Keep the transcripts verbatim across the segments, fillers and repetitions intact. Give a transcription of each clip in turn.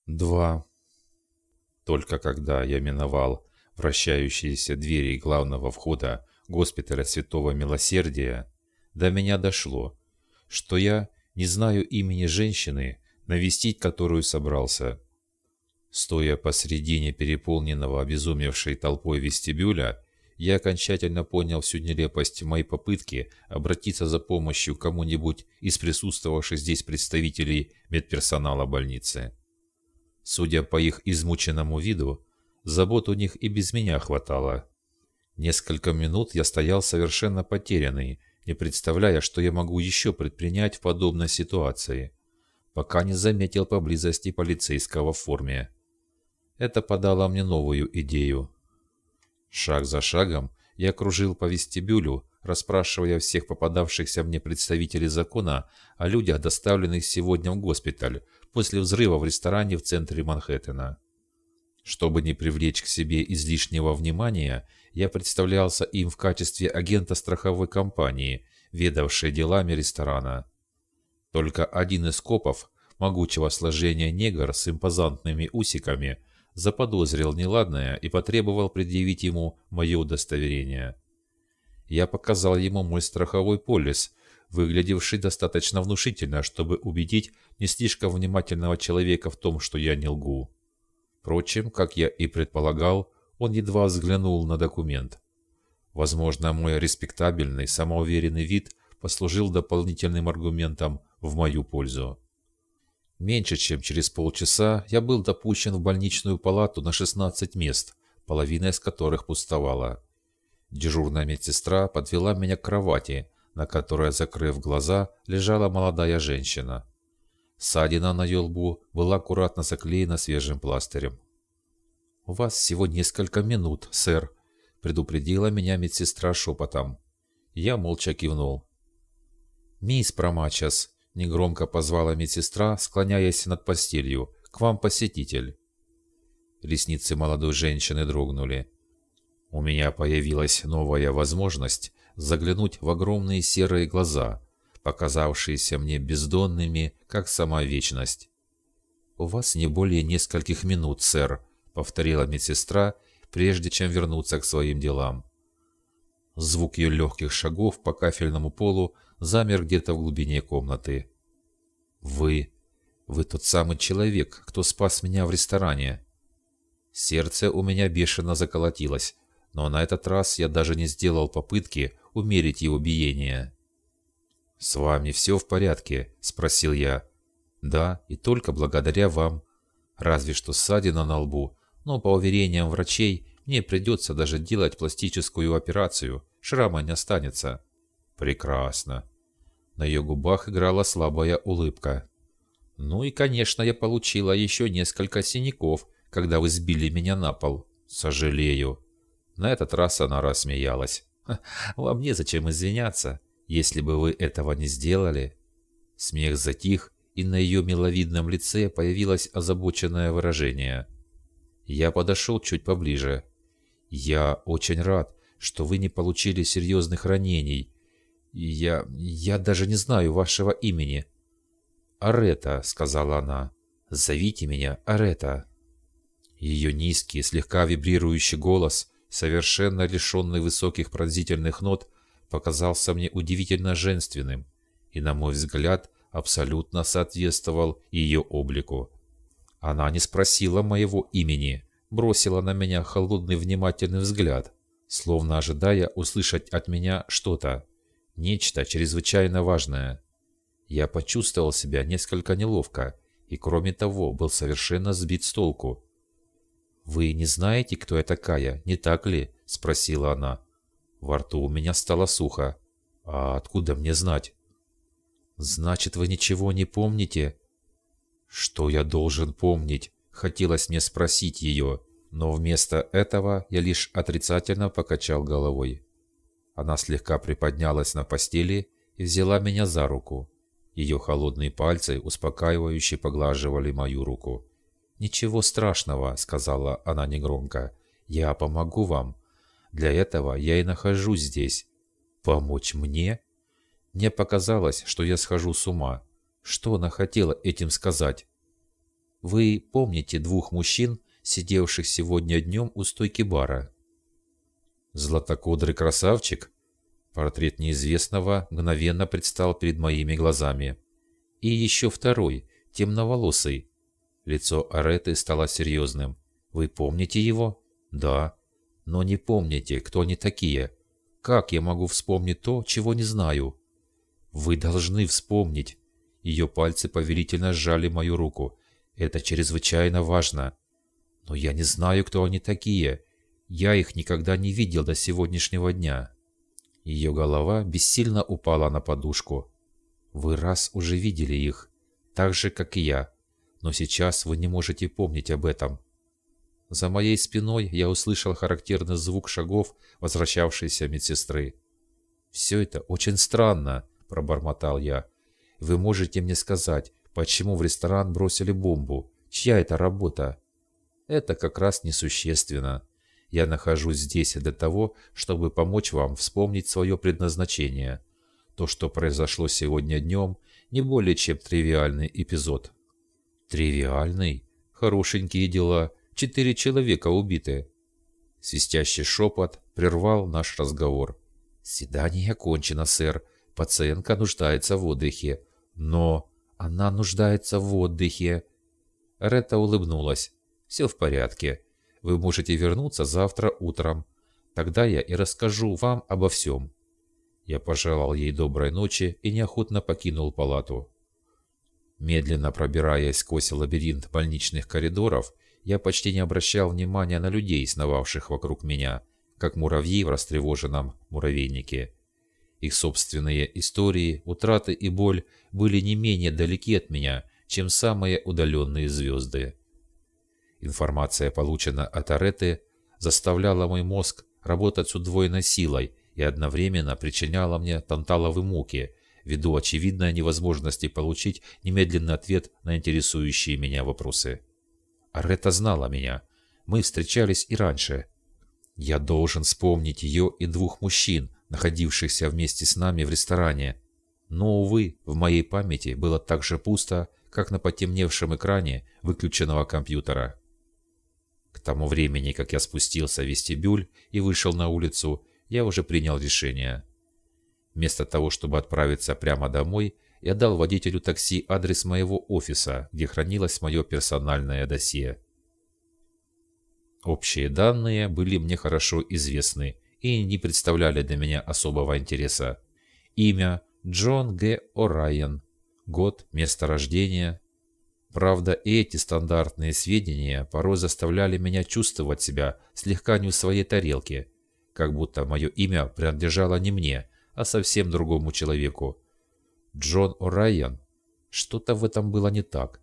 Два. Только когда я миновал вращающиеся двери главного входа госпиталя Святого Милосердия, до меня дошло, что я не знаю имени женщины, навестить которую собрался. Стоя посредине переполненного обезумевшей толпой вестибюля, я окончательно понял всю нелепость моей попытки обратиться за помощью к кому-нибудь из присутствовавших здесь представителей медперсонала больницы. Судя по их измученному виду, забот у них и без меня хватало. Несколько минут я стоял совершенно потерянный, не представляя, что я могу еще предпринять в подобной ситуации, пока не заметил поблизости полицейского в форме. Это подало мне новую идею. Шаг за шагом я кружил по вестибюлю, расспрашивая всех попадавшихся мне представителей закона о людях, доставленных сегодня в госпиталь после взрыва в ресторане в центре Манхэттена. Чтобы не привлечь к себе излишнего внимания, я представлялся им в качестве агента страховой компании, ведавшей делами ресторана. Только один из копов, могучего сложения негр с импозантными усиками, заподозрил неладное и потребовал предъявить ему мое удостоверение. Я показал ему мой страховой полис, выглядевший достаточно внушительно, чтобы убедить не слишком внимательного человека в том, что я не лгу. Впрочем, как я и предполагал, он едва взглянул на документ. Возможно, мой респектабельный, самоуверенный вид послужил дополнительным аргументом в мою пользу. Меньше чем через полчаса я был допущен в больничную палату на шестнадцать мест, половина из которых пустовала. Дежурная медсестра подвела меня к кровати, на которой, закрыв глаза, лежала молодая женщина. Ссадина на ее лбу была аккуратно заклеена свежим пластырем. «У вас всего несколько минут, сэр», — предупредила меня медсестра шепотом. Я молча кивнул. «Мисс Промачас», — негромко позвала медсестра, склоняясь над постелью, — «к вам посетитель». Ресницы молодой женщины дрогнули. У меня появилась новая возможность заглянуть в огромные серые глаза, показавшиеся мне бездонными, как сама вечность. «У вас не более нескольких минут, сэр», — повторила медсестра, прежде чем вернуться к своим делам. Звук ее легких шагов по кафельному полу замер где-то в глубине комнаты. «Вы... вы тот самый человек, кто спас меня в ресторане». Сердце у меня бешено заколотилось, но на этот раз я даже не сделал попытки умерить его биение. «С вами все в порядке?» – спросил я. «Да, и только благодаря вам. Разве что ссадина на лбу, но, по уверениям врачей, мне придется даже делать пластическую операцию, шрама не останется». «Прекрасно». На ее губах играла слабая улыбка. «Ну и, конечно, я получила еще несколько синяков, когда вы сбили меня на пол. Сожалею». На этот раз она рассмеялась. «Вам незачем извиняться, если бы вы этого не сделали». Смех затих, и на ее миловидном лице появилось озабоченное выражение. Я подошел чуть поближе. «Я очень рад, что вы не получили серьезных ранений. Я... я даже не знаю вашего имени». «Арета», — сказала она. «Зовите меня Арета». Ее низкий, слегка вибрирующий голос, совершенно лишенный высоких пронзительных нот, показался мне удивительно женственным и, на мой взгляд, абсолютно соответствовал ее облику. Она не спросила моего имени, бросила на меня холодный внимательный взгляд, словно ожидая услышать от меня что-то, нечто чрезвычайно важное. Я почувствовал себя несколько неловко и, кроме того, был совершенно сбит с толку. «Вы не знаете, кто я такая, не так ли?» – спросила она. Во рту у меня стало сухо. «А откуда мне знать?» «Значит, вы ничего не помните?» «Что я должен помнить?» – хотелось мне спросить ее, но вместо этого я лишь отрицательно покачал головой. Она слегка приподнялась на постели и взяла меня за руку. Ее холодные пальцы успокаивающе поглаживали мою руку. «Ничего страшного», — сказала она негромко. «Я помогу вам. Для этого я и нахожусь здесь. Помочь мне?» Мне показалось, что я схожу с ума. Что она хотела этим сказать? Вы помните двух мужчин, сидевших сегодня днем у стойки бара? Златокудрый красавчик? Портрет неизвестного мгновенно предстал перед моими глазами. И еще второй, темноволосый. Лицо Ареты стало серьезным. Вы помните его? Да. Но не помните, кто они такие. Как я могу вспомнить то, чего не знаю? Вы должны вспомнить. Ее пальцы повелительно сжали мою руку. Это чрезвычайно важно. Но я не знаю, кто они такие. Я их никогда не видел до сегодняшнего дня. Ее голова бессильно упала на подушку. Вы раз уже видели их, так же, как и я. Но сейчас вы не можете помнить об этом. За моей спиной я услышал характерный звук шагов возвращавшейся медсестры. «Все это очень странно», – пробормотал я. «Вы можете мне сказать, почему в ресторан бросили бомбу? Чья это работа?» «Это как раз несущественно. Я нахожусь здесь для того, чтобы помочь вам вспомнить свое предназначение. То, что произошло сегодня днем, не более чем тривиальный эпизод». «Тривиальный? Хорошенькие дела. Четыре человека убиты». Свистящий шепот прервал наш разговор. «Свидание окончено, сэр. Пациентка нуждается в отдыхе». «Но она нуждается в отдыхе». Ретта улыбнулась. «Все в порядке. Вы можете вернуться завтра утром. Тогда я и расскажу вам обо всем». Я пожелал ей доброй ночи и неохотно покинул палату. Медленно пробираясь сквозь лабиринт больничных коридоров, я почти не обращал внимания на людей, сновавших вокруг меня, как муравьи в растревоженном муравейнике. Их собственные истории, утраты и боль были не менее далеки от меня, чем самые удаленные звезды. Информация, полученная от Ареты, заставляла мой мозг работать с удвоенной силой и одновременно причиняла мне танталовые муки, ввиду очевидной невозможности получить немедленный ответ на интересующие меня вопросы. Арета знала меня. Мы встречались и раньше. Я должен вспомнить ее и двух мужчин, находившихся вместе с нами в ресторане. Но, увы, в моей памяти было так же пусто, как на потемневшем экране выключенного компьютера. К тому времени, как я спустился в вестибюль и вышел на улицу, я уже принял решение. Вместо того, чтобы отправиться прямо домой, я дал водителю такси адрес моего офиса, где хранилось мое персональное досье. Общие данные были мне хорошо известны и не представляли для меня особого интереса. Имя – Джон Г. О'Райен. Год, место рождения. Правда, и эти стандартные сведения порой заставляли меня чувствовать себя слегка не в своей тарелке, как будто мое имя принадлежало не мне, а совсем другому человеку. Джон О'Райен. Что-то в этом было не так.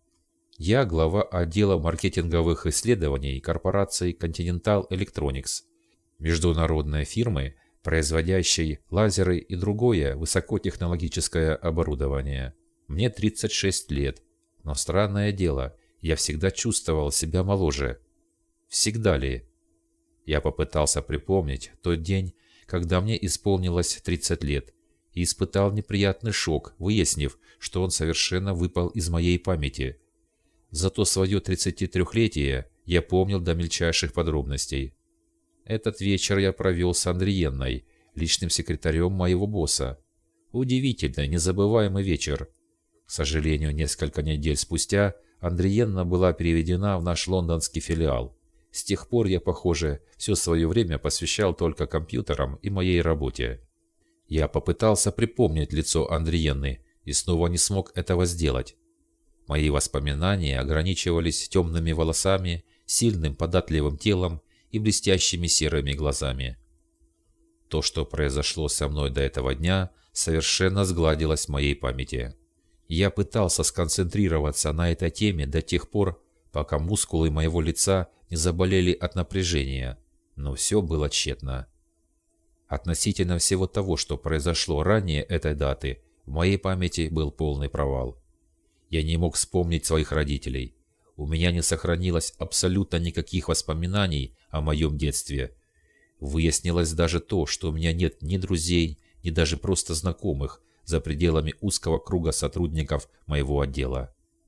Я глава отдела маркетинговых исследований корпорации Continental Electronics, международной фирмы, производящей лазеры и другое высокотехнологическое оборудование. Мне тридцать шесть лет, но странное дело, я всегда чувствовал себя моложе. Всегда ли? Я попытался припомнить тот день, когда мне исполнилось тридцать лет, и испытал неприятный шок, выяснив, что он совершенно выпал из моей памяти. Зато свое тридцатитрёхлетие я помнил до мельчайших подробностей. Этот вечер я провел с Андриенной, личным секретарем моего босса. Удивительный, незабываемый вечер. К сожалению, несколько недель спустя Андриенна была переведена в наш лондонский филиал. С тех пор я, похоже, все свое время посвящал только компьютерам и моей работе. Я попытался припомнить лицо Андриенны и снова не смог этого сделать. Мои воспоминания ограничивались темными волосами, сильным податливым телом и блестящими серыми глазами. То, что произошло со мной до этого дня, совершенно сгладилось в моей памяти. Я пытался сконцентрироваться на этой теме до тех пор, пока мускулы моего лица не заболели от напряжения, но все было тщетно. Относительно всего того, что произошло ранее этой даты, в моей памяти был полный провал. Я не мог вспомнить своих родителей. У меня не сохранилось абсолютно никаких воспоминаний о моем детстве. Выяснилось даже то, что у меня нет ни друзей, ни даже просто знакомых за пределами узкого круга сотрудников моего отдела.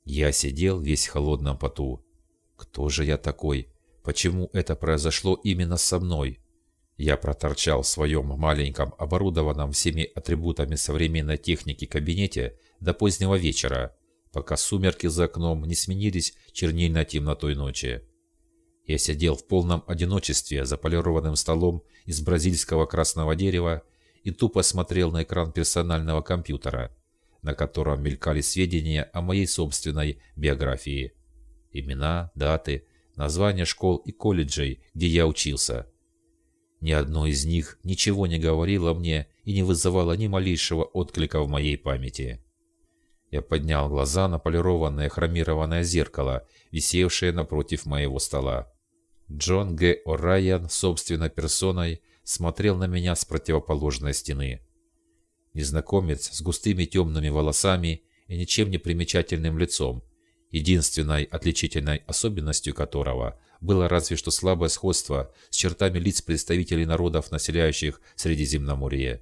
Я сидел весь в холодном поту. Кто же я такой? Почему это произошло именно со мной? Я проторчал в своем маленьком, оборудованном всеми атрибутами современной техники кабинете до позднего вечера, пока сумерки за окном не сменились чернильной темнотой ночи. Я сидел в полном одиночестве за полированным столом из бразильского красного дерева и тупо смотрел на экран персонального компьютера, на котором мелькали сведения о моей собственной биографии. Имена, даты, названия школ и колледжей, где я учился. Ни одно из них ничего не говорило мне и не вызывало ни малейшего отклика в моей памяти. Я поднял глаза на полированное хромированное зеркало, висевшее напротив моего стола. Джон Г. О'Райан собственной персоной смотрел на меня с противоположной стены. Незнакомец с густыми темными волосами и ничем не примечательным лицом, единственной отличительной особенностью которого было разве что слабое сходство с чертами лиц представителей народов, населяющих Средиземноморье.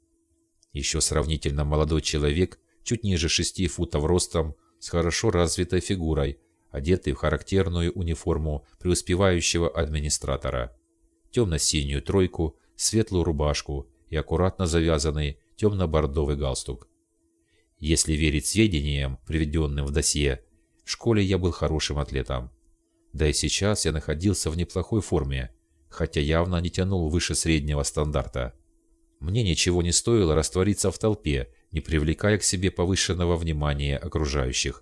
Еще сравнительно молодой человек, чуть ниже шести футов ростом, с хорошо развитой фигурой, одетый в характерную униформу преуспевающего администратора, темно-синюю тройку, светлую рубашку и аккуратно завязанный темно-бордовый галстук. Если верить сведениям, приведенным в досье, в школе я был хорошим атлетом. Да и сейчас я находился в неплохой форме, хотя явно не тянул выше среднего стандарта. Мне ничего не стоило раствориться в толпе, не привлекая к себе повышенного внимания окружающих.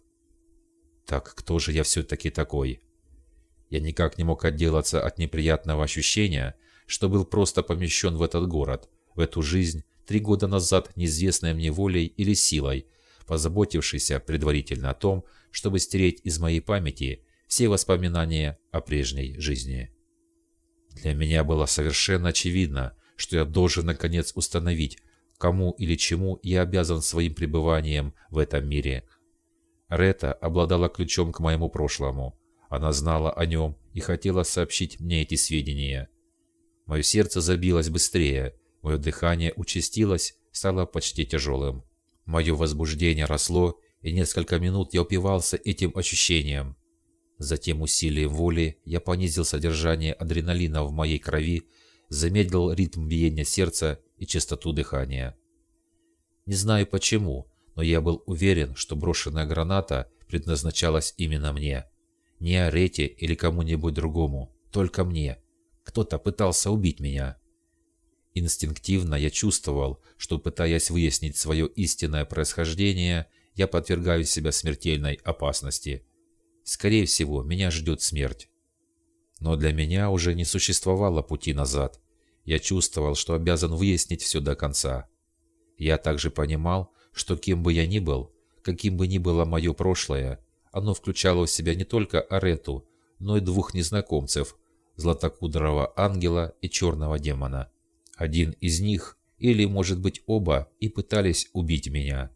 Так кто же я все-таки такой? Я никак не мог отделаться от неприятного ощущения, что был просто помещен в этот город, в эту жизнь, три года назад неизвестной мне волей или силой, позаботившейся предварительно о том, чтобы стереть из моей памяти все воспоминания о прежней жизни. Для меня было совершенно очевидно, что я должен наконец установить, кому или чему я обязан своим пребыванием в этом мире. Рета обладала ключом к моему прошлому. Она знала о нем и хотела сообщить мне эти сведения. Мое сердце забилось быстрее, мое дыхание участилось, стало почти тяжелым. Мое возбуждение росло, и несколько минут я упивался этим ощущением. Затем усилием воли я понизил содержание адреналина в моей крови, замедлил ритм биения сердца и частоту дыхания. Не знаю почему, но я был уверен, что брошенная граната предназначалась именно мне. Не Арете или кому-нибудь другому, только мне. Кто-то пытался убить меня. Инстинктивно я чувствовал, что, пытаясь выяснить свое истинное происхождение, я подвергаю себя смертельной опасности. Скорее всего, меня ждет смерть. Но для меня уже не существовало пути назад. Я чувствовал, что обязан выяснить все до конца. Я также понимал, что кем бы я ни был, каким бы ни было мое прошлое, оно включало в себя не только Арету, но и двух незнакомцев, златокудрого ангела и черного демона. Один из них, или, может быть, оба, и пытались убить меня.